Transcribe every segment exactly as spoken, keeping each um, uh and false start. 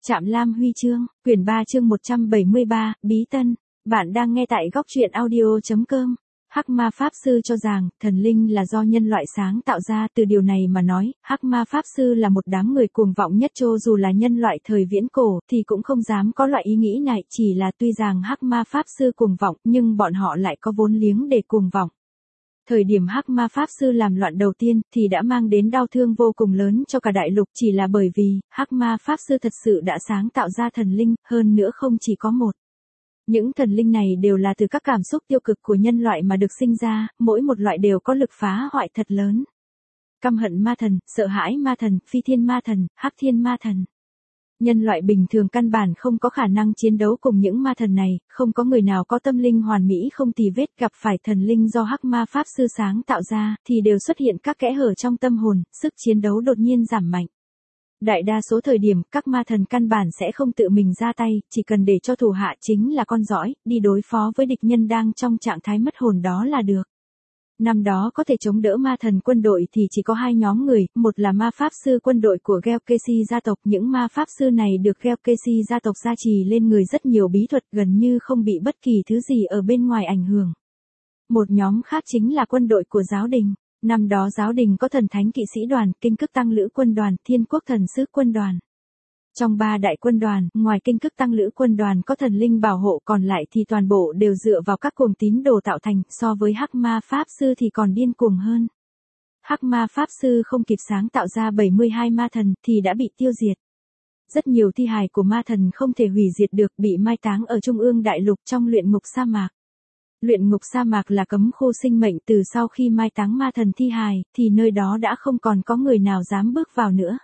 Trạm Lam Huy chương, quyển ba chương một trăm bảy mươi ba, Bí Tân. Bạn đang nghe tại góc truyện audio.com. Hắc Ma Pháp Sư cho rằng, thần linh là do nhân loại sáng tạo ra. Từ điều này mà nói, Hắc Ma Pháp Sư là một đám người cuồng vọng nhất, cho dù là nhân loại thời viễn cổ, thì cũng không dám có loại ý nghĩ này. Chỉ là tuy rằng Hắc Ma Pháp Sư cuồng vọng, nhưng bọn họ lại có vốn liếng để cuồng vọng. Thời điểm Hắc Ma Pháp Sư làm loạn đầu tiên, thì đã mang đến đau thương vô cùng lớn cho cả đại lục, chỉ là bởi vì, Hắc Ma Pháp Sư thật sự đã sáng tạo ra thần linh, hơn nữa không chỉ có một. Những thần linh này đều là từ các cảm xúc tiêu cực của nhân loại mà được sinh ra, mỗi một loại đều có lực phá hoại thật lớn. Căm hận ma thần, sợ hãi ma thần, phi thiên ma thần, hắc thiên ma thần. Nhân loại bình thường căn bản không có khả năng chiến đấu cùng những ma thần này, không có người nào có tâm linh hoàn mỹ không tì vết, gặp phải thần linh do Hắc Ma Pháp Sư sáng tạo ra, thì đều xuất hiện các kẽ hở trong tâm hồn, sức chiến đấu đột nhiên giảm mạnh. Đại đa số thời điểm, các ma thần căn bản sẽ không tự mình ra tay, chỉ cần để cho thủ hạ chính là con dõi, đi đối phó với địch nhân đang trong trạng thái mất hồn đó là được. Năm đó có thể chống đỡ ma thần quân đội thì chỉ có hai nhóm người, một là ma pháp sư quân đội của Gelkesi gia tộc. Những ma pháp sư này được Gelkesi gia tộc gia trì lên người rất nhiều bí thuật, gần như không bị bất kỳ thứ gì ở bên ngoài ảnh hưởng. Một nhóm khác chính là quân đội của giáo đình. Năm đó giáo đình có thần thánh kỵ sĩ đoàn, kinh cức tăng lữ quân đoàn, thiên quốc thần sứ quân đoàn. Trong ba đại quân đoàn, ngoài kinh cức tăng lữ quân đoàn có thần linh bảo hộ, còn lại thì toàn bộ đều dựa vào các cuồng tín đồ tạo thành. So với Hắc Ma Pháp Sư thì còn điên cuồng hơn. Hắc Ma Pháp Sư không kịp sáng tạo ra bảy mươi hai ma thần thì đã bị tiêu diệt. Rất nhiều thi hài của ma thần không thể hủy diệt được, bị mai táng ở trung ương đại lục trong luyện ngục sa mạc. Luyện ngục sa mạc là cấm khu sinh mệnh, từ sau khi mai táng ma thần thi hài, thì nơi đó đã không còn có người nào dám bước vào nữa.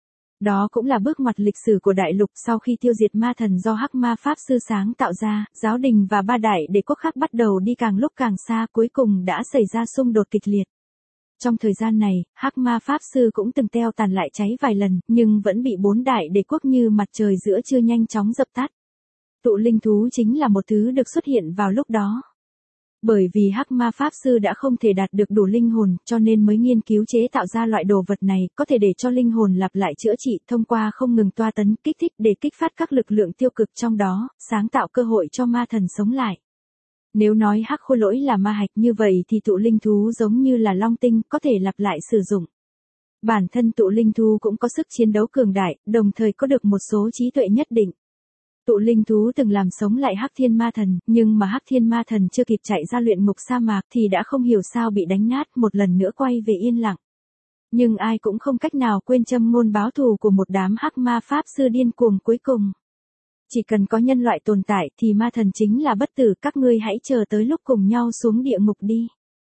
Đó cũng là bước ngoặt lịch sử của đại lục. Sau khi tiêu diệt ma thần do Hắc Ma Pháp Sư sáng tạo ra, giáo đình và ba đại đế quốc khác bắt đầu đi càng lúc càng xa, cuối cùng đã xảy ra xung đột kịch liệt. Trong thời gian này, Hắc Ma Pháp Sư cũng từng teo tàn lại cháy vài lần, nhưng vẫn bị bốn đại đế quốc như mặt trời giữa trưa nhanh chóng dập tắt. Tụ linh thú chính là một thứ được xuất hiện vào lúc đó. Bởi vì Hắc Ma Pháp Sư đã không thể đạt được đủ linh hồn, cho nên mới nghiên cứu chế tạo ra loại đồ vật này, có thể để cho linh hồn lặp lại chữa trị, thông qua không ngừng toa tấn, kích thích để kích phát các lực lượng tiêu cực trong đó, sáng tạo cơ hội cho ma thần sống lại. Nếu nói Hắc Khôi Lỗi là ma hạch như vậy thì tụ linh thú giống như là long tinh, có thể lặp lại sử dụng. Bản thân tụ linh thú cũng có sức chiến đấu cường đại, đồng thời có được một số trí tuệ nhất định. Tụ linh thú từng làm sống lại Hắc Thiên Ma Thần, nhưng mà Hắc Thiên Ma Thần chưa kịp chạy ra luyện ngục sa mạc thì đã không hiểu sao bị đánh nát, một lần nữa quay về yên lặng. Nhưng ai cũng không cách nào quên châm ngôn báo thù của một đám Hắc Ma Pháp Sư điên cuồng cuối cùng. Chỉ cần có nhân loại tồn tại thì ma thần chính là bất tử, các ngươi hãy chờ tới lúc cùng nhau xuống địa ngục đi.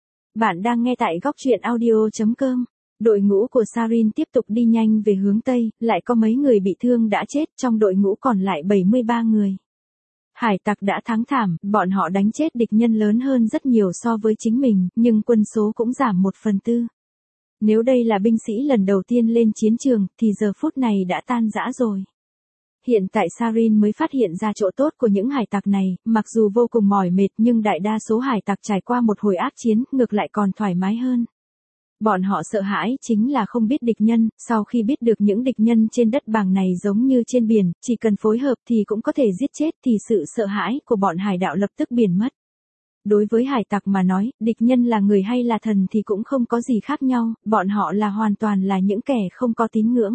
Bạn đang nghe tại góc truyện audio.com. Đội ngũ của Sarin tiếp tục đi nhanh về hướng Tây, lại có mấy người bị thương đã chết, trong đội ngũ còn lại bảy mươi ba người. Hải tặc đã thắng thảm, bọn họ đánh chết địch nhân lớn hơn rất nhiều so với chính mình, nhưng quân số cũng giảm một phần tư. Nếu đây là binh sĩ lần đầu tiên lên chiến trường, thì giờ phút này đã tan rã rồi. Hiện tại Sarin mới phát hiện ra chỗ tốt của những hải tặc này, mặc dù vô cùng mỏi mệt nhưng đại đa số hải tặc trải qua một hồi ác chiến, ngược lại còn thoải mái hơn. Bọn họ sợ hãi chính là không biết địch nhân, sau khi biết được những địch nhân trên đất bằng này giống như trên biển, chỉ cần phối hợp thì cũng có thể giết chết, thì sự sợ hãi của bọn hải đạo lập tức biến mất. Đối với hải tặc mà nói, địch nhân là người hay là thần thì cũng không có gì khác nhau, bọn họ là hoàn toàn là những kẻ không có tín ngưỡng.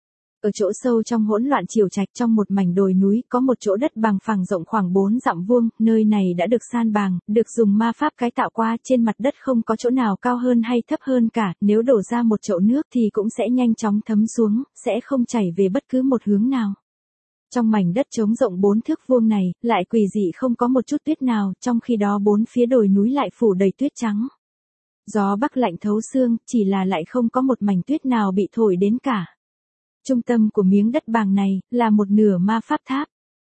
Ở chỗ sâu trong hỗn loạn triều trạch, trong một mảnh đồi núi, có một chỗ đất bằng phẳng rộng khoảng bốn dặm vuông, nơi này đã được san bằng, được dùng ma pháp cải tạo qua, trên mặt đất không có chỗ nào cao hơn hay thấp hơn cả, nếu đổ ra một chậu nước thì cũng sẽ nhanh chóng thấm xuống, sẽ không chảy về bất cứ một hướng nào. Trong mảnh đất trống rộng bốn thước vuông này, lại quỷ dị không có một chút tuyết nào, trong khi đó bốn phía đồi núi lại phủ đầy tuyết trắng. Gió bắc lạnh thấu xương, chỉ là lại không có một mảnh tuyết nào bị thổi đến cả. Trung tâm của miếng đất bằng này, là một nửa ma pháp tháp.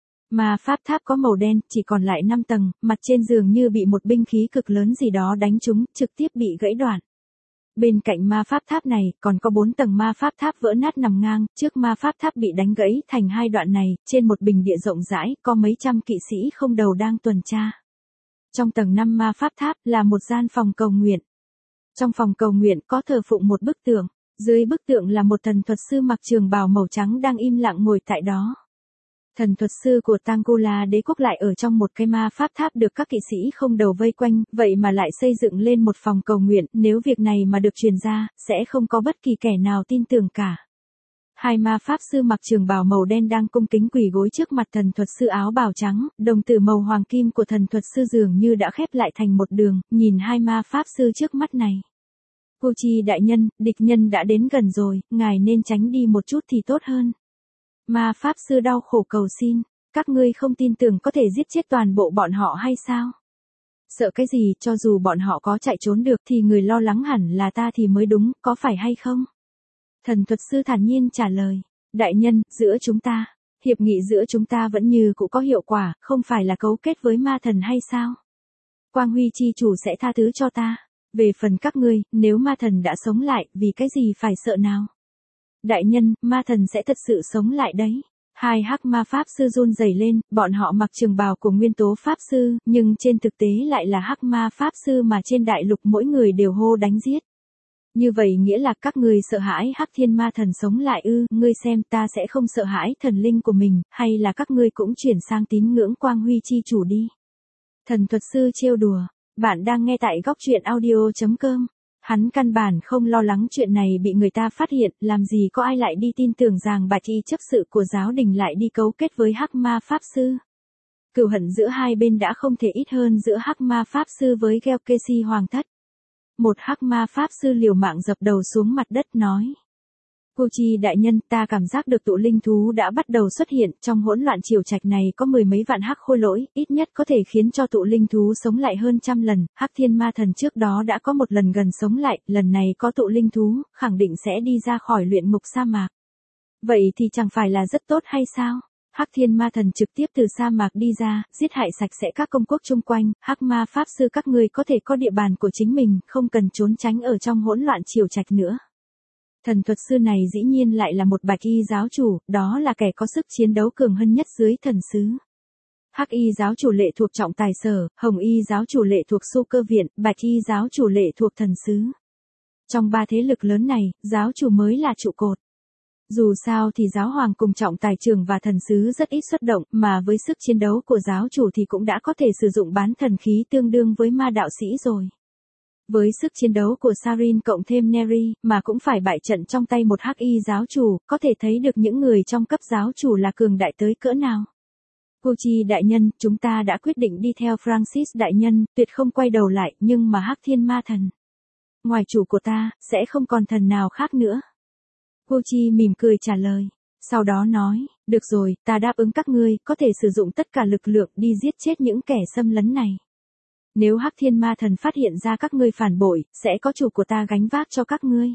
Ma pháp tháp có màu đen, chỉ còn lại năm tầng, mặt trên dường như bị một binh khí cực lớn gì đó đánh trúng, trực tiếp bị gãy đoạn. Bên cạnh ma pháp tháp này, còn có bốn tầng ma pháp tháp vỡ nát nằm ngang, trước ma pháp tháp bị đánh gãy thành hai đoạn này, trên một bình địa rộng rãi, có mấy trăm kỵ sĩ không đầu đang tuần tra. Trong tầng năm ma pháp tháp, là một gian phòng cầu nguyện. Trong phòng cầu nguyện, có thờ phụng một bức tượng. Dưới bức tượng là một thần thuật sư mặc trường bào màu trắng đang im lặng ngồi tại đó. Thần thuật sư của Tangula đế quốc lại ở trong một cái ma pháp tháp được các kỵ sĩ không đầu vây quanh, vậy mà lại xây dựng lên một phòng cầu nguyện, nếu việc này mà được truyền ra, sẽ không có bất kỳ kẻ nào tin tưởng cả. Hai ma pháp sư mặc trường bào màu đen đang cung kính quỳ gối trước mặt thần thuật sư áo bào trắng, đồng tử màu hoàng kim của thần thuật sư dường như đã khép lại thành một đường, nhìn hai ma pháp sư trước mắt này. Gucci đại nhân, địch nhân đã đến gần rồi, ngài nên tránh đi một chút thì tốt hơn. Ma pháp sư đau khổ cầu xin, các ngươi không tin tưởng có thể giết chết toàn bộ bọn họ hay sao? Sợ cái gì, cho dù bọn họ có chạy trốn được thì người lo lắng hẳn là ta thì mới đúng, có phải hay không? Thần thuật sư thản nhiên trả lời, đại nhân, giữa chúng ta, hiệp nghị giữa chúng ta vẫn như cũ có hiệu quả, không phải là cấu kết với ma thần hay sao? Quang Huy chi chủ sẽ tha thứ cho ta. Về phần các ngươi, nếu ma thần đã sống lại, vì cái gì phải sợ nào? Đại nhân, ma thần sẽ thật sự sống lại đấy. Hai hắc ma pháp sư run rẩy lên, bọn họ mặc trường bào của nguyên tố pháp sư, nhưng trên thực tế lại là hắc ma pháp sư mà trên đại lục mỗi người đều hô đánh giết. Như vậy nghĩa là các ngươi sợ hãi hắc thiên ma thần sống lại ư, ngươi xem ta sẽ không sợ hãi thần linh của mình, hay là các ngươi cũng chuyển sang tín ngưỡng Quang Huy chi chủ đi. Thần thuật sư trêu đùa, bạn đang nghe tại góc truyện audio chấm com. Hắn căn bản không lo lắng chuyện này bị người ta phát hiện, làm gì có ai lại đi tin tưởng rằng bạch y chấp sự của giáo đình lại đi cấu kết với hắc ma pháp sư. Cừu hận giữa hai bên đã không thể ít hơn giữa hắc ma pháp sư với Gelkesi hoàng thất. Một hắc ma pháp sư liều mạng dập đầu xuống mặt đất nói. Gucci đại nhân, ta cảm giác được tụ linh thú đã bắt đầu xuất hiện, trong hỗn loạn triều trạch này có mười mấy vạn hắc khôi lỗi, ít nhất có thể khiến cho tụ linh thú sống lại hơn trăm lần, hắc thiên ma thần trước đó đã có một lần gần sống lại, lần này có tụ linh thú, khẳng định sẽ đi ra khỏi luyện ngục sa mạc. Vậy thì chẳng phải là rất tốt hay sao? Hắc thiên ma thần trực tiếp từ sa mạc đi ra, giết hại sạch sẽ các công quốc chung quanh, hắc ma pháp sư các ngươi có thể có địa bàn của chính mình, không cần trốn tránh ở trong hỗn loạn triều trạch nữa. Thần thuật sư này dĩ nhiên lại là một bạch y giáo chủ, đó là kẻ có sức chiến đấu cường hơn nhất dưới thần sứ. Hắc y giáo chủ lệ thuộc trọng tài sở, hồng y giáo chủ lệ thuộc xu cơ viện, bạch y giáo chủ lệ thuộc thần sứ. Trong ba thế lực lớn này, giáo chủ mới là trụ cột. Dù sao thì giáo hoàng cùng trọng tài trưởng và thần sứ rất ít xuất động, mà với sức chiến đấu của giáo chủ thì cũng đã có thể sử dụng bán thần khí tương đương với ma đạo sĩ rồi. Với sức chiến đấu của Sarin cộng thêm Neri, mà cũng phải bại trận trong tay một hắc y giáo chủ, có thể thấy được những người trong cấp giáo chủ là cường đại tới cỡ nào. Gucci đại nhân, chúng ta đã quyết định đi theo Francis đại nhân, tuyệt không quay đầu lại, nhưng mà hắc thiên ma thần. Ngoài chủ của ta, sẽ không còn thần nào khác nữa. Gucci mỉm cười trả lời. Sau đó nói, được rồi, ta đáp ứng các ngươi, có thể sử dụng tất cả lực lượng đi giết chết những kẻ xâm lấn này. Nếu hắc thiên ma thần phát hiện ra các ngươi phản bội, sẽ có chủ của ta gánh vác cho các ngươi.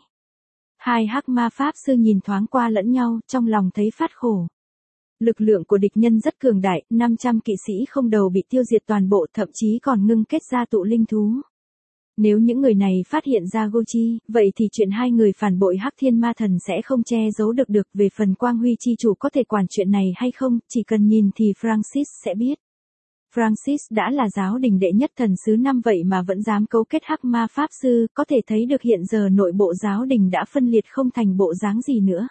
Hai hắc ma pháp sư nhìn thoáng qua lẫn nhau, trong lòng thấy phát khổ. Lực lượng của địch nhân rất cường đại, năm trăm kỵ sĩ không đầu bị tiêu diệt toàn bộ, thậm chí còn ngưng kết ra tụ linh thú. Nếu những người này phát hiện ra Gucci, vậy thì chuyện hai người phản bội hắc thiên ma thần sẽ không che giấu được được. Về phần Quang Huy chi chủ có thể quản chuyện này hay không, chỉ cần nhìn thì Francis sẽ biết. Francis đã là giáo đình đệ nhất thần sứ năm vậy mà vẫn dám cấu kết hắc ma pháp sư, có thể thấy được hiện giờ nội bộ giáo đình đã phân liệt không thành bộ dáng gì nữa.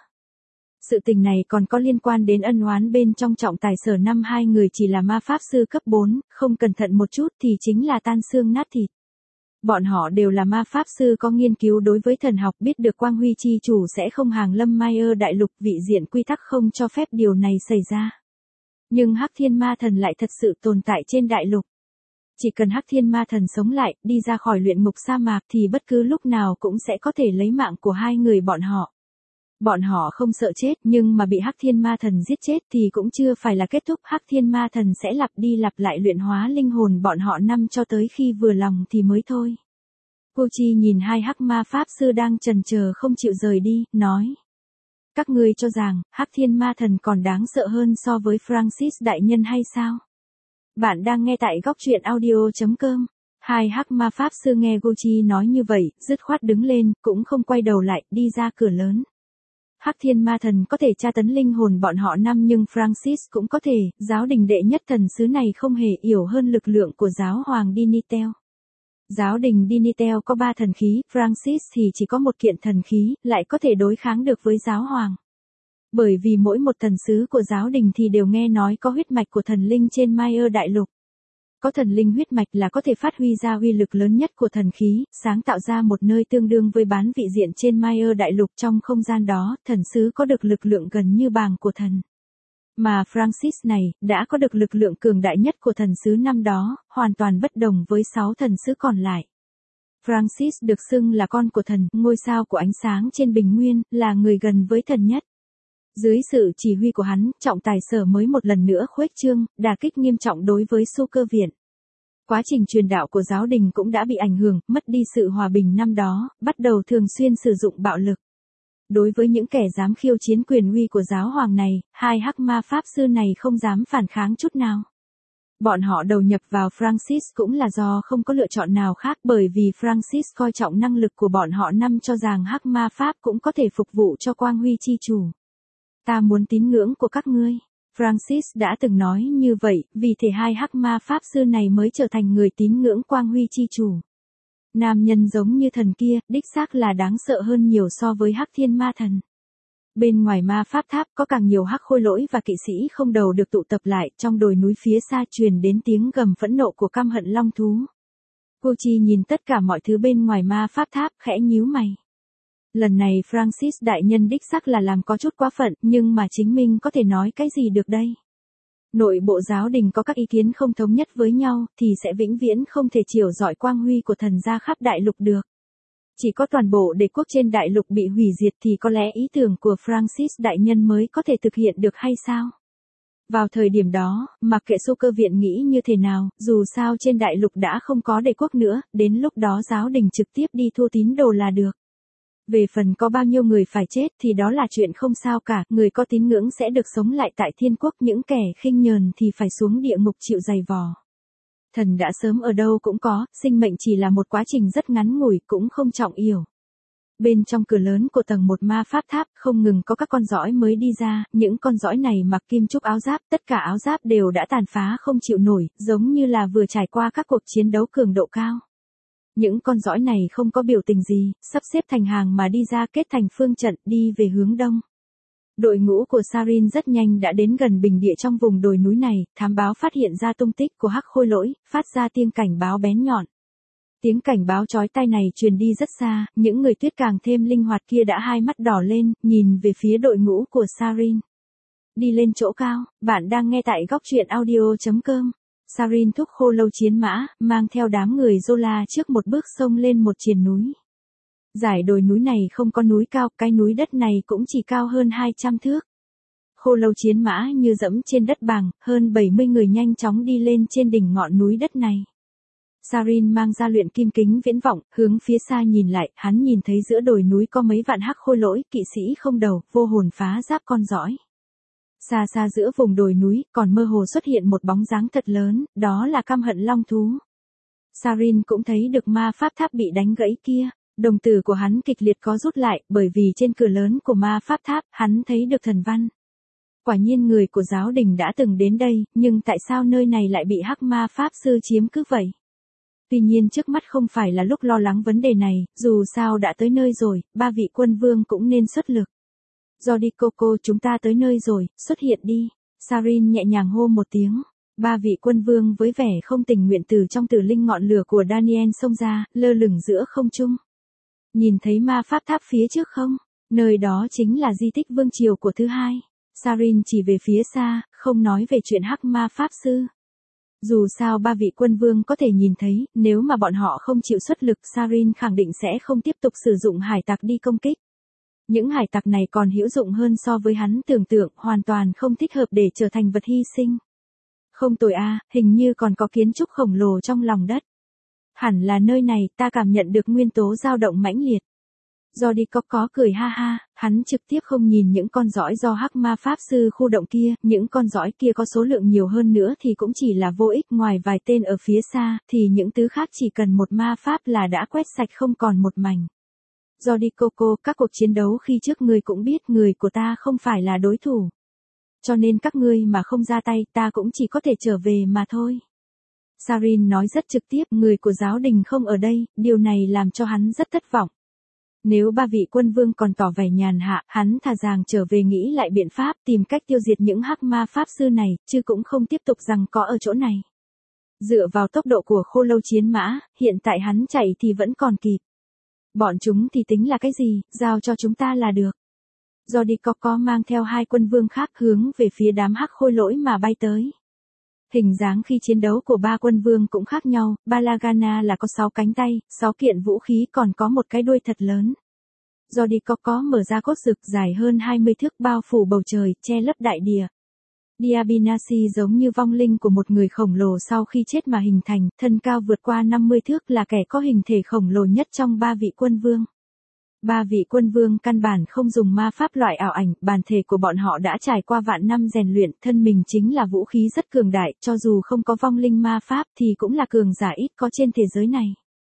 Sự tình này còn có liên quan đến ân oán bên trong trọng tài sở, năm hai người chỉ là ma pháp sư cấp bốn, không cẩn thận một chút thì chính là tan xương nát thịt. Bọn họ đều là ma pháp sư có nghiên cứu đối với thần học, biết được Quang Huy chi chủ sẽ không hàng lâm Mayer đại lục, vị diện quy tắc không cho phép điều này xảy ra. Nhưng hắc thiên ma thần lại thật sự tồn tại trên đại lục. Chỉ cần hắc thiên ma thần sống lại, đi ra khỏi luyện ngục sa mạc thì bất cứ lúc nào cũng sẽ có thể lấy mạng của hai người bọn họ. Bọn họ không sợ chết, nhưng mà bị hắc thiên ma thần giết chết thì cũng chưa phải là kết thúc, hắc thiên ma thần sẽ lặp đi lặp lại luyện hóa linh hồn bọn họ năm cho tới khi vừa lòng thì mới thôi. Gucci nhìn hai hắc ma pháp sư đang chần chờ không chịu rời đi, nói. Các ngươi cho rằng, hắc thiên ma thần còn đáng sợ hơn so với Francis đại nhân hay sao? Bạn đang nghe tại góc truyện audio chấm com. Hai hắc ma pháp sư nghe Gucci nói như vậy, dứt khoát đứng lên, cũng không quay đầu lại, đi ra cửa lớn. Hắc thiên ma thần có thể tra tấn linh hồn bọn họ năm, nhưng Francis cũng có thể, giáo đình đệ nhất thần sứ này không hề yếu hơn lực lượng của giáo hoàng Dinitel. Giáo đình Dinitel có ba thần khí, Francis thì chỉ có một kiện thần khí, lại có thể đối kháng được với giáo hoàng. Bởi vì mỗi một thần sứ của giáo đình thì đều nghe nói có huyết mạch của thần linh trên Maya đại lục. Có thần linh huyết mạch là có thể phát huy ra uy lực lớn nhất của thần khí, sáng tạo ra một nơi tương đương với bán vị diện trên Maya đại lục. Trong không gian đó, thần sứ có được lực lượng gần như bàng của thần. Mà Francis này, đã có được lực lượng cường đại nhất của thần sứ năm đó, hoàn toàn bất đồng với sáu thần sứ còn lại. Francis được xưng là con của thần, ngôi sao của ánh sáng trên bình nguyên, là người gần với thần nhất. Dưới sự chỉ huy của hắn, trọng tài sở mới một lần nữa khuếch trương, đả kích nghiêm trọng đối với Xu Cơ Viện. Quá trình truyền đạo của giáo đình cũng đã bị ảnh hưởng, mất đi sự hòa bình năm đó, bắt đầu thường xuyên sử dụng bạo lực. Đối với những kẻ dám khiêu chiến quyền uy của giáo hoàng này, hai hắc ma pháp sư này không dám phản kháng chút nào. Bọn họ đầu nhập vào Francis cũng là do không có lựa chọn nào khác, bởi vì Francis coi trọng năng lực của bọn họ, năm cho rằng hắc ma pháp cũng có thể phục vụ cho quang huy chi chủ. Ta muốn tín ngưỡng của các ngươi. Francis đã từng nói như vậy, vì thể hai hắc ma pháp sư này mới trở thành người tín ngưỡng quang huy chi chủ. Nam nhân giống như thần kia, đích xác là đáng sợ hơn nhiều so với hắc thiên ma thần. Bên ngoài ma pháp tháp có càng nhiều hắc khôi lỗi và kỵ sĩ không đầu được tụ tập lại, trong đồi núi phía xa truyền đến tiếng gầm phẫn nộ của căm hận long thú. Cô Chi nhìn tất cả mọi thứ bên ngoài ma pháp tháp, khẽ nhíu mày. Lần này Francis đại nhân đích xác là làm có chút quá phận, nhưng mà chính mình có thể nói cái gì được đây? Nội bộ giáo đình có các ý kiến không thống nhất với nhau, thì sẽ vĩnh viễn không thể chiều rọi quang huy của thần ra khắp đại lục được. Chỉ có toàn bộ đế quốc trên đại lục bị hủy diệt thì có lẽ ý tưởng của Francis đại nhân mới có thể thực hiện được hay sao? Vào thời điểm đó, mặc kệ Xu Cơ Viện nghĩ như thế nào, dù sao trên đại lục đã không có đế quốc nữa, đến lúc đó giáo đình trực tiếp đi thu tín đồ là được. Về phần có bao nhiêu người phải chết thì đó là chuyện không sao cả, người có tín ngưỡng sẽ được sống lại tại thiên quốc, những kẻ khinh nhờn thì phải xuống địa ngục chịu dày vò. Thần đã sớm ở đâu cũng có, sinh mệnh chỉ là một quá trình rất ngắn ngủi, cũng không trọng yếu. Bên trong cửa lớn của tầng một ma pháp tháp không ngừng có các con dõi mới đi ra, những con dõi này mặc kim trúc áo giáp, tất cả áo giáp đều đã tàn phá không chịu nổi, giống như là vừa trải qua các cuộc chiến đấu cường độ cao. Những con dõi này không có biểu tình gì, sắp xếp thành hàng mà đi ra, kết thành phương trận, đi về hướng đông. Đội ngũ của Sarin rất nhanh đã đến gần bình địa trong vùng đồi núi này, thám báo phát hiện ra tung tích của hắc khôi lỗi, phát ra tiếng cảnh báo bén nhọn. Tiếng cảnh báo chói tai này truyền đi rất xa, những người tuyết càng thêm linh hoạt kia đã hai mắt đỏ lên, nhìn về phía đội ngũ của Sarin. Đi lên chỗ cao, bạn đang nghe tại góc truyện audio chấm com. Sarin thúc khô lâu chiến mã, mang theo đám người Zola trước một bước xông lên một triền núi. Dải đồi núi này không có núi cao, cái núi đất này cũng chỉ cao hơn hai trăm thước. Khô lâu chiến mã như dẫm trên đất bằng, hơn bảy mươi người nhanh chóng đi lên trên đỉnh ngọn núi đất này. Sarin mang ra luyện kim kính viễn vọng, hướng phía xa nhìn lại, hắn nhìn thấy giữa đồi núi có mấy vạn hắc khôi lỗi, kỵ sĩ không đầu, vô hồn phá giáp con dõi. Xa xa giữa vùng đồi núi, còn mơ hồ xuất hiện một bóng dáng thật lớn, đó là căm hận long thú. Sarin cũng thấy được ma pháp tháp bị đánh gãy kia, đồng tử của hắn kịch liệt có rút lại, bởi vì trên cửa lớn của ma pháp tháp, hắn thấy được thần văn. Quả nhiên người của giáo đình đã từng đến đây, nhưng tại sao nơi này lại bị hắc ma pháp sư chiếm cứ vậy? Tuy nhiên trước mắt không phải là lúc lo lắng vấn đề này, dù sao đã tới nơi rồi, ba vị quân vương cũng nên xuất lực. Jordi Coco, chúng ta tới nơi rồi, xuất hiện đi. Sarin nhẹ nhàng hô một tiếng. Ba vị quân vương với vẻ không tình nguyện từ trong tử linh ngọn lửa của Daniel xông ra, lơ lửng giữa không trung. Nhìn thấy ma pháp tháp phía trước không? Nơi đó chính là di tích vương triều của thứ hai. Sarin chỉ về phía xa, không nói về chuyện hắc ma pháp sư. Dù sao ba vị quân vương có thể nhìn thấy, nếu mà bọn họ không chịu xuất lực, Sarin khẳng định sẽ không tiếp tục sử dụng hải tặc đi công kích. Những hải tặc này còn hữu dụng hơn so với hắn tưởng tượng, hoàn toàn không thích hợp để trở thành vật hy sinh. Không tồi a, hình như còn có kiến trúc khổng lồ trong lòng đất. Hẳn là nơi này, ta cảm nhận được nguyên tố dao động mãnh liệt. Jordi có có cười ha ha, hắn trực tiếp không nhìn những con dõi do hắc ma pháp sư khu động kia, những con dõi kia có số lượng nhiều hơn nữa thì cũng chỉ là vô ích, ngoài vài tên ở phía xa, thì những thứ khác chỉ cần một ma pháp là đã quét sạch không còn một mảnh. Jordi Coco, các cuộc chiến đấu khi trước ngươi cũng biết người của ta không phải là đối thủ. Cho nên các ngươi mà không ra tay ta cũng chỉ có thể trở về mà thôi. Sarin nói rất trực tiếp, người của giáo đình không ở đây, điều này làm cho hắn rất thất vọng. Nếu ba vị quân vương còn tỏ vẻ nhàn hạ, hắn thà rằng trở về nghĩ lại biện pháp tìm cách tiêu diệt những hắc ma pháp sư này, chứ cũng không tiếp tục rằng có ở chỗ này. Dựa vào tốc độ của khô lâu chiến mã, hiện tại hắn chạy thì vẫn còn kịp. Bọn chúng thì tính là cái gì, giao cho chúng ta là được. Jordi Coco mang theo hai quân vương khác hướng về phía đám hắc khôi lỗi mà bay tới. Hình dáng khi chiến đấu của ba quân vương cũng khác nhau, Balagana là có sáu cánh tay, sáu kiện vũ khí còn có một cái đuôi thật lớn. Jordi Coco mở ra cốt rực dài hơn hai mươi thước bao phủ bầu trời, che lấp đại địa. Diabinasi giống như vong linh của một người khổng lồ sau khi chết mà hình thành, thân cao vượt qua năm mươi thước là kẻ có hình thể khổng lồ nhất trong ba vị quân vương. Ba vị quân vương căn bản không dùng ma pháp loại ảo ảnh, bản thể của bọn họ đã trải qua vạn năm rèn luyện, thân mình chính là vũ khí rất cường đại, cho dù không có vong linh ma pháp thì cũng là cường giả ít có trên thế giới này.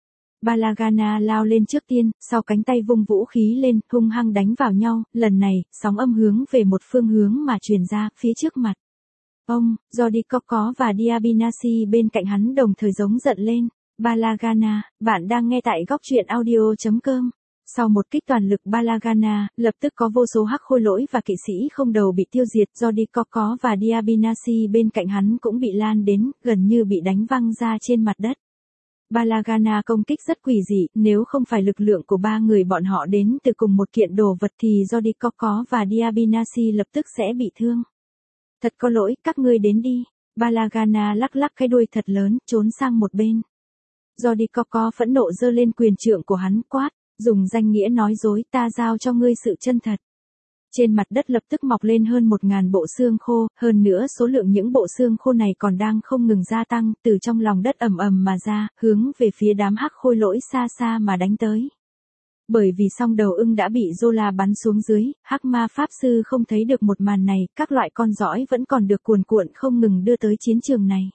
Balagana lao lên trước tiên, sau cánh tay vung vũ khí lên, hung hăng đánh vào nhau, lần này, sóng âm hướng về một phương hướng mà truyền ra, phía trước mặt. Ông, Jordi Coco và Diabinasi bên cạnh hắn đồng thời giống giận lên. Balagana, bạn đang nghe tại góc truyện audio chấm com. Sau một kích toàn lực Balagana, lập tức có vô số hắc khôi lỗi và kỵ sĩ không đầu bị tiêu diệt, Jordi Coco và Diabinasi bên cạnh hắn cũng bị lan đến, gần như bị đánh văng ra trên mặt đất. Balagana công kích rất quỷ dị, nếu không phải lực lượng của ba người bọn họ đến từ cùng một kiện đồ vật thì Jordi Coco và Diabinasi lập tức sẽ bị thương. Thật có lỗi, các ngươi đến đi. Balagana lắc lắc cái đuôi thật lớn, trốn sang một bên. Jordi Coco phẫn nộ giơ lên quyền trượng của hắn, quát, dùng danh nghĩa nói dối, ta giao cho ngươi sự chân thật. Trên mặt đất lập tức mọc lên hơn một ngàn bộ xương khô, hơn nữa số lượng những bộ xương khô này còn đang không ngừng gia tăng, từ trong lòng đất ầm ầm mà ra, hướng về phía đám hắc khôi lỗi xa xa mà đánh tới. Bởi vì song đầu ưng đã bị Zola bắn xuống dưới, hắc ma pháp sư không thấy được một màn này, các loại con giỏi vẫn còn được cuồn cuộn không ngừng đưa tới chiến trường này.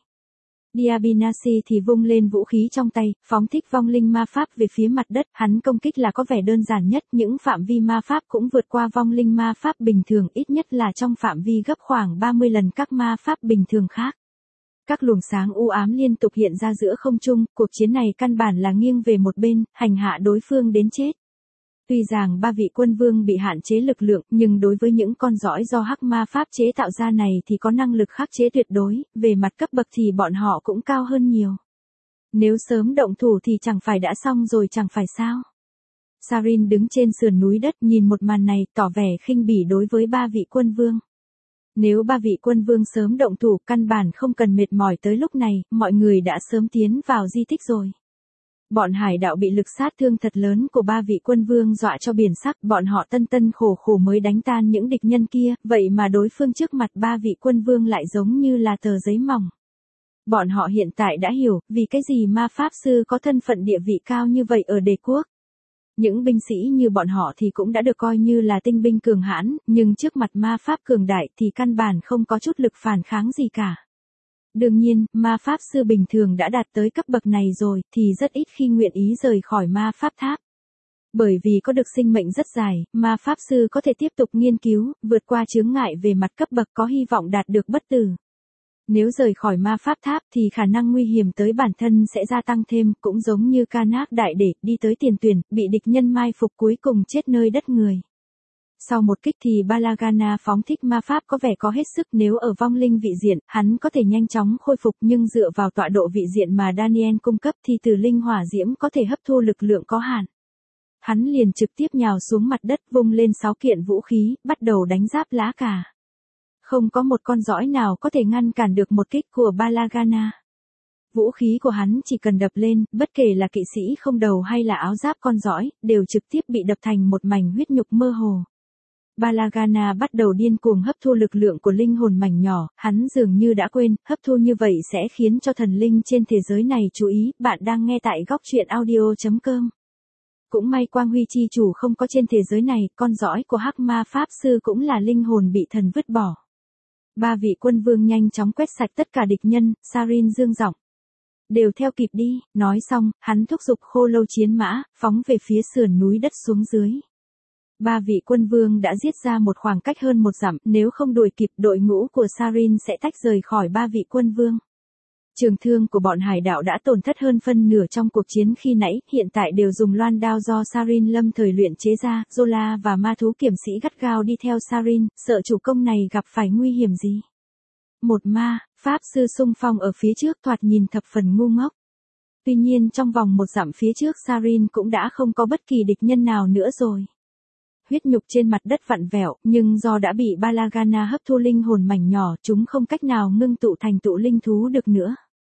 Diabinasi thì vung lên vũ khí trong tay, phóng thích vong linh ma pháp về phía mặt đất, hắn công kích là có vẻ đơn giản nhất, những phạm vi ma pháp cũng vượt qua vong linh ma pháp bình thường, ít nhất là trong phạm vi gấp khoảng ba mươi lần các ma pháp bình thường khác. Các luồng sáng u ám liên tục hiện ra giữa không trung, cuộc chiến này căn bản là nghiêng về một bên, hành hạ đối phương đến chết. Tuy rằng ba vị quân vương bị hạn chế lực lượng, nhưng đối với những con giỏi do hắc ma pháp chế tạo ra này thì có năng lực khắc chế tuyệt đối, về mặt cấp bậc thì bọn họ cũng cao hơn nhiều. Nếu sớm động thủ thì chẳng phải đã xong rồi chẳng phải sao. Sarin đứng trên sườn núi đất nhìn một màn này, tỏ vẻ khinh bỉ đối với ba vị quân vương. Nếu ba vị quân vương sớm động thủ, căn bản không cần mệt mỏi tới lúc này, mọi người đã sớm tiến vào di tích rồi. Bọn hải đạo bị lực sát thương thật lớn của ba vị quân vương dọa cho biển sắc, bọn họ tân tân khổ khổ mới đánh tan những địch nhân kia, vậy mà đối phương trước mặt ba vị quân vương lại giống như là tờ giấy mỏng. Bọn họ hiện tại đã hiểu, vì cái gì ma pháp sư có thân phận địa vị cao như vậy ở đế quốc. Những binh sĩ như bọn họ thì cũng đã được coi như là tinh binh cường hãn, nhưng trước mặt ma pháp cường đại thì căn bản không có chút lực phản kháng gì cả. Đương nhiên, ma pháp sư bình thường đã đạt tới cấp bậc này rồi, thì rất ít khi nguyện ý rời khỏi ma pháp tháp. Bởi vì có được sinh mệnh rất dài, ma pháp sư có thể tiếp tục nghiên cứu, vượt qua chướng ngại về mặt cấp bậc có hy vọng đạt được bất tử. Nếu rời khỏi ma pháp tháp thì khả năng nguy hiểm tới bản thân sẽ gia tăng thêm, cũng giống như Karnak đại để đi tới tiền tuyển, bị địch nhân mai phục cuối cùng chết nơi đất người. Sau một kích thì Balagana phóng thích ma pháp có vẻ có hết sức, nếu ở vong linh vị diện, hắn có thể nhanh chóng khôi phục, nhưng dựa vào tọa độ vị diện mà Daniel cung cấp thì từ linh hỏa diễm có thể hấp thu lực lượng có hạn. Hắn liền trực tiếp nhào xuống mặt đất, vung lên sáu kiện vũ khí, bắt đầu đánh giáp lá cả. Không có một con giỏi nào có thể ngăn cản được một kích của Balagana. Vũ khí của hắn chỉ cần đập lên, bất kể là kỵ sĩ không đầu hay là áo giáp con giỏi, đều trực tiếp bị đập thành một mảnh huyết nhục mơ hồ. Balagana bắt đầu điên cuồng hấp thu lực lượng của linh hồn mảnh nhỏ, hắn dường như đã quên, hấp thu như vậy sẽ khiến cho thần linh trên thế giới này chú ý, bạn đang nghe tại góc truyện audio chấm com. Cũng may Quang Huy chi chủ không có trên thế giới này, con giỏi của hắc ma pháp sư cũng là linh hồn bị thần vứt bỏ. Ba vị quân vương nhanh chóng quét sạch tất cả địch nhân, Sarin dương giọng. Đều theo kịp đi, nói xong, hắn thúc giục khô lâu chiến mã, phóng về phía sườn núi đất xuống dưới. Ba vị quân vương đã giết ra một khoảng cách hơn một dặm, nếu không đuổi kịp đội ngũ của Sarin sẽ tách rời khỏi ba vị quân vương. Trường thương của bọn hải đạo đã tổn thất hơn phân nửa trong cuộc chiến khi nãy, hiện tại đều dùng loan đao do Sarin lâm thời luyện chế ra, Zola và ma thú kiểm sĩ gắt gao đi theo Sarin, sợ chủ công này gặp phải nguy hiểm gì. Một ma, pháp sư xung phong ở phía trước thoạt nhìn thập phần ngu ngốc. Tuy nhiên trong vòng một dặm phía trước Sarin cũng đã không có bất kỳ địch nhân nào nữa rồi. Huyết nhục trên mặt đất vặn vẹo, nhưng do đã bị Balagana hấp thu linh hồn mảnh nhỏ, chúng không cách nào ngưng tụ thành tụ linh thú được nữa.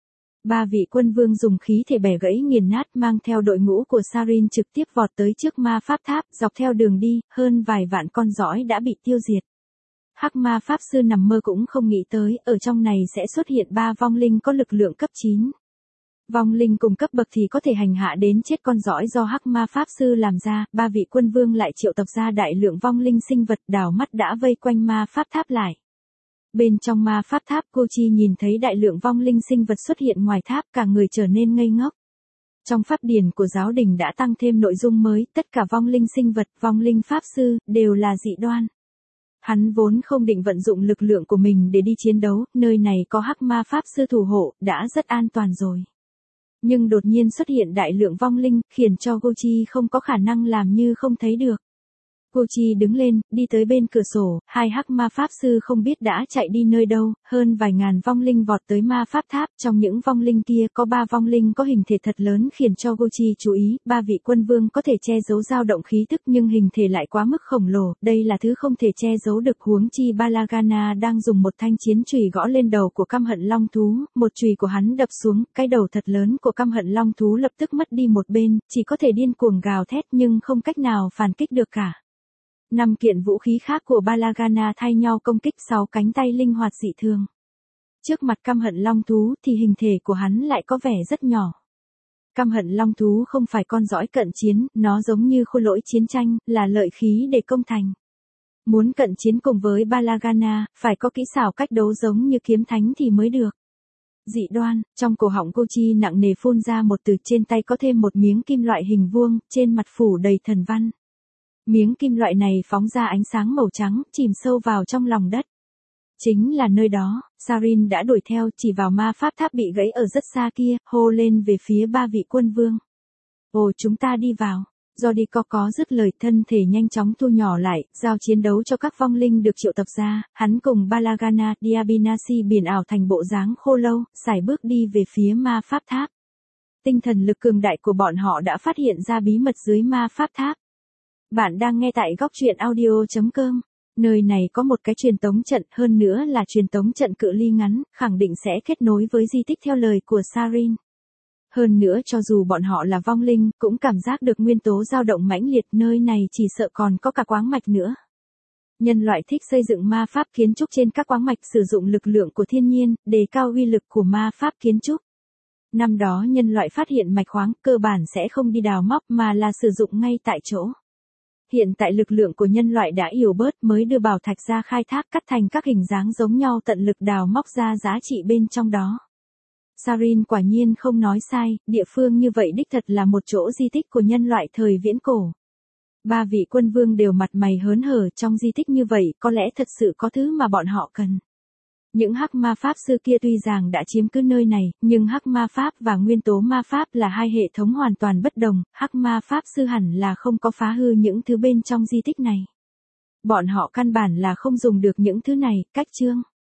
Ba vị quân vương dùng khí thể bẻ gãy nghiền nát mang theo đội ngũ của Sarin trực tiếp vọt tới trước ma pháp tháp, dọc theo đường đi, hơn vài vạn con giỏi đã bị tiêu diệt. Hắc ma pháp sư nằm mơ cũng không nghĩ tới, ở trong này sẽ xuất hiện ba vong linh có lực lượng cấp chín. Vong linh cùng cấp bậc thì có thể hành hạ đến chết con giỏi do hắc ma pháp sư làm ra, ba vị quân vương lại triệu tập ra đại lượng vong linh sinh vật đảo mắt đã vây quanh ma pháp tháp lại. Bên trong ma pháp tháp cô Chi nhìn thấy đại lượng vong linh sinh vật xuất hiện ngoài tháp, cả người trở nên ngây ngốc. Trong pháp điển của giáo đình đã tăng thêm nội dung mới, tất cả vong linh sinh vật, vong linh pháp sư, đều là dị đoan. Hắn vốn không định vận dụng lực lượng của mình để đi chiến đấu, nơi này có hắc ma pháp sư thủ hộ, đã rất an toàn rồi. Nhưng đột nhiên xuất hiện đại lượng vong linh, khiến cho Gochi không có khả năng làm như không thấy được. Gochi đứng lên, đi tới bên cửa sổ, hai hắc ma pháp sư không biết đã chạy đi nơi đâu, hơn vài ngàn vong linh vọt tới ma pháp tháp, trong những vong linh kia có ba vong linh có hình thể thật lớn khiến cho Gochi chú ý, ba vị quân vương có thể che giấu dao động khí tức nhưng hình thể lại quá mức khổng lồ, đây là thứ không thể che giấu được, huống chi Balagana đang dùng một thanh chiến chùy gõ lên đầu của căm hận long thú, một chùy của hắn đập xuống, cái đầu thật lớn của căm hận long thú lập tức mất đi một bên, chỉ có thể điên cuồng gào thét nhưng không cách nào phản kích được cả. Năm kiện vũ khí khác của Balagana thay nhau công kích, sáu cánh tay linh hoạt dị thường. Trước mặt căm hận long thú thì hình thể của hắn lại có vẻ rất nhỏ. Căm hận long thú không phải con giỏi cận chiến, nó giống như khôi lỗi chiến tranh, là lợi khí để công thành. Muốn cận chiến cùng với Balagana, phải có kỹ xảo cách đấu giống như kiếm thánh thì mới được. Dị đoan, trong cổ họng Gochi nặng nề phun ra một từ, trên tay có thêm một miếng kim loại hình vuông, trên mặt phủ đầy thần văn. Miếng kim loại này phóng ra ánh sáng màu trắng, chìm sâu vào trong lòng đất. Chính là nơi đó, Sarin đã đuổi theo, chỉ vào ma pháp tháp bị gãy ở rất xa kia, hô lên về phía ba vị quân vương. Ồ, chúng ta đi vào. Jodico có dứt lời, thân thể nhanh chóng thu nhỏ lại, giao chiến đấu cho các vong linh được triệu tập ra, hắn cùng Balagana, Diabinasi biển ảo thành bộ dáng khô lâu, sải bước đi về phía ma pháp tháp. Tinh thần lực cường đại của bọn họ đã phát hiện ra bí mật dưới ma pháp tháp. Bạn đang nghe tại góc truyện audio chấm com. Nơi này có một cái truyền tống trận, hơn nữa là truyền tống trận cự ly ngắn, khẳng định sẽ kết nối với di tích theo lời của Sarin. Hơn nữa cho dù bọn họ là vong linh, cũng cảm giác được nguyên tố dao động mãnh liệt, nơi này chỉ sợ còn có cả quáng mạch nữa. Nhân loại thích xây dựng ma pháp kiến trúc trên các quáng mạch, sử dụng lực lượng của thiên nhiên, đề cao uy lực của ma pháp kiến trúc. Năm đó nhân loại phát hiện mạch khoáng, cơ bản sẽ không đi đào móc mà là sử dụng ngay tại chỗ. Hiện tại lực lượng của nhân loại đã yếu bớt mới đưa bảo thạch ra khai thác, cắt thành các hình dáng giống nhau, tận lực đào móc ra giá trị bên trong đó. Sarin quả nhiên không nói sai, địa phương như vậy đích thật là một chỗ di tích của nhân loại thời viễn cổ. Ba vị quân vương đều mặt mày hớn hở, trong di tích như vậy có lẽ thật sự có thứ mà bọn họ cần. Những hắc ma pháp sư kia tuy rằng đã chiếm cứ nơi này, nhưng hắc ma pháp và nguyên tố ma pháp là hai hệ thống hoàn toàn bất đồng, hắc ma pháp sư hẳn là không có phá hư những thứ bên trong di tích này. Bọn họ căn bản là không dùng được những thứ này, cách chương.